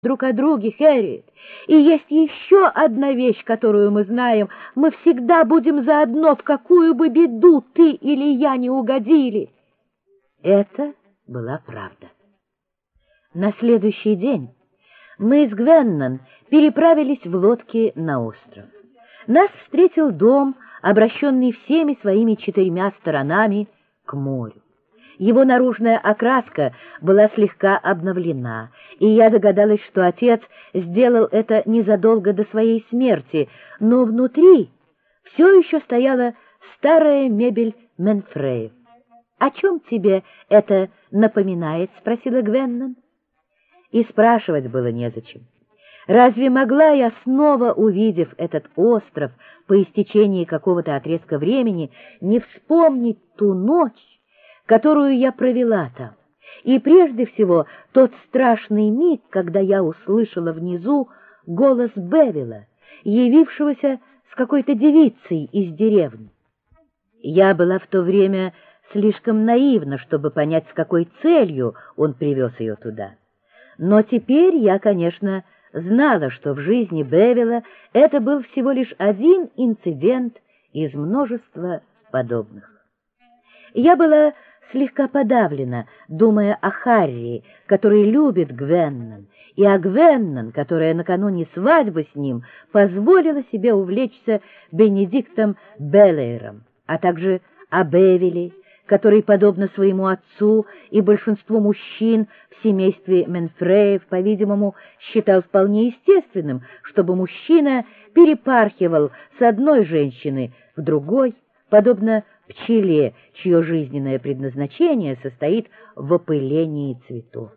друг о друге, Хэрриет. И есть еще одна вещь, которую мы знаем. Мы всегда будем заодно, в какую бы беду ты или я не угодили. Это была правда. На следующий день мы с Гвеннон переправились в лодке на остров. Нас встретил дом, обращенный всеми своими 4 сторонами к морю. Его наружная окраска была слегка обновлена, и я догадалась, что отец сделал это незадолго до своей смерти, но внутри все еще стояла старая мебель Менфреев. «О чем тебе это напоминает?» — спросила Гвеннон. И спрашивать было незачем. Разве могла я, снова увидев этот остров по истечении какого-то отрезка времени, не вспомнить ту ночь, которую я провела там, и прежде всего тот страшный миг, когда я услышала внизу голос Бевилла, явившегося с какой-то девицей из деревни. Я была в то время слишком наивна, чтобы понять, с какой целью он привез ее туда. Но теперь я, конечно, знала, что в жизни Бевилла это был всего лишь один инцидент из множества подобных. Я была слегка подавлена, думая о Харри, который любит Гвеннон, и о Гвеннон, которая накануне свадьбы с ним позволила себе увлечься Бенедиктом Беллейром, а также о Бевилле, который, подобно своему отцу и большинству мужчин в семействе Менфреев, по-видимому, считал вполне естественным, чтобы мужчина перепархивал с одной женщины в другой, подобно пчеле, чье жизненное предназначение состоит в опылении цветов.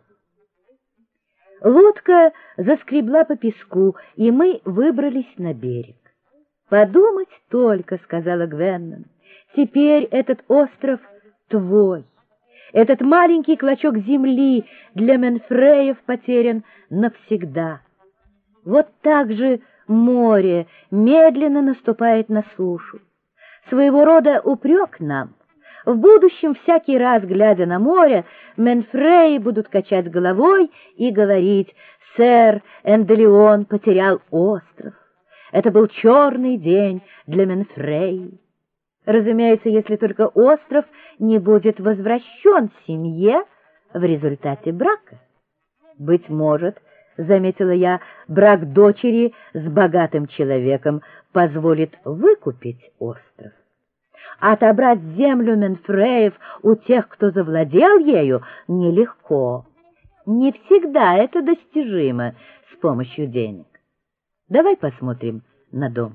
Лодка заскребла по песку, и мы выбрались на берег. «Подумать только», — сказала Гвеннон, — «теперь этот остров твой. Этот маленький клочок земли для Менфреев потерян навсегда. Вот так же море медленно наступает на сушу. Своего рода упрек нам. В будущем, всякий раз, глядя на море, Менфреи будут качать головой и говорить: «Сэр Энделеон потерял остров. Это был черный день для Менфреи». Разумеется, если только остров не будет возвращен семье в результате брака. Быть может, заметила я, брак дочери с богатым человеком позволит выкупить остров. Отобрать землю Менфреев у тех, кто завладел ею, нелегко. Не всегда это достижимо с помощью денег. Давай посмотрим на дом.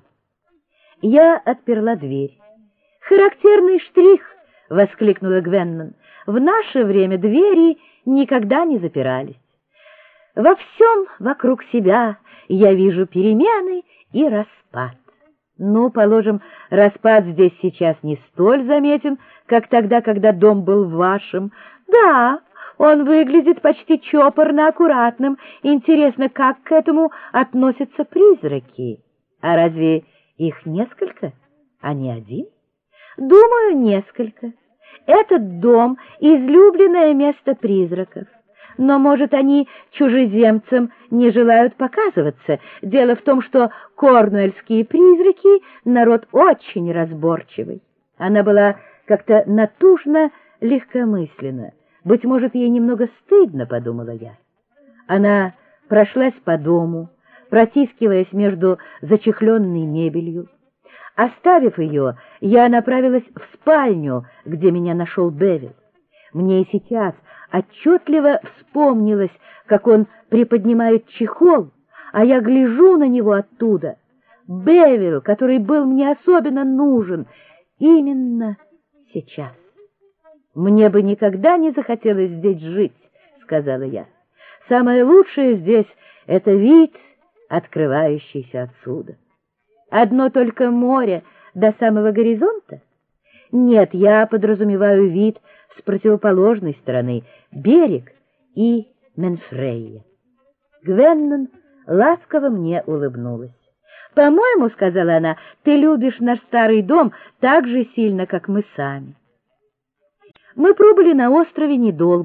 Я отперла дверь. «Характерный штрих!» — воскликнула Гвеннон. «В наше время двери никогда не запирались. Во всем вокруг себя я вижу перемены и распад. Ну, положим, распад здесь сейчас не столь заметен, как тогда, когда дом был вашим. Да, он выглядит почти чопорно аккуратным. Интересно, как к этому относятся призраки? А разве их несколько, а не один? Думаю, несколько. Этот дом — излюбленное место призраков. Но, может, они чужеземцам не желают показываться. Дело в том, что корнуэльские призраки — народ очень разборчивый. Она была как-то натужно легкомысленна. Быть может, ей немного стыдно, подумала я. Она прошлась по дому, протискиваясь между зачехленной мебелью. Оставив ее, я направилась в спальню, где меня нашел Бевилл. Мне и сейчас отчетливо вспомнилось, как он приподнимает чехол, а я гляжу на него оттуда. Бевилл, который был мне особенно нужен именно сейчас. «Мне бы никогда не захотелось здесь жить», — сказала я. «Самое лучшее здесь — это вид, открывающийся отсюда. Одно только море до самого горизонта? Нет, я подразумеваю вид с противоположной стороны, берег и Менфрея». Гвеннон ласково мне улыбнулась. «По-моему, — сказала она, — ты любишь наш старый дом так же сильно, как мы сами». Мы пробыли на острове недолго.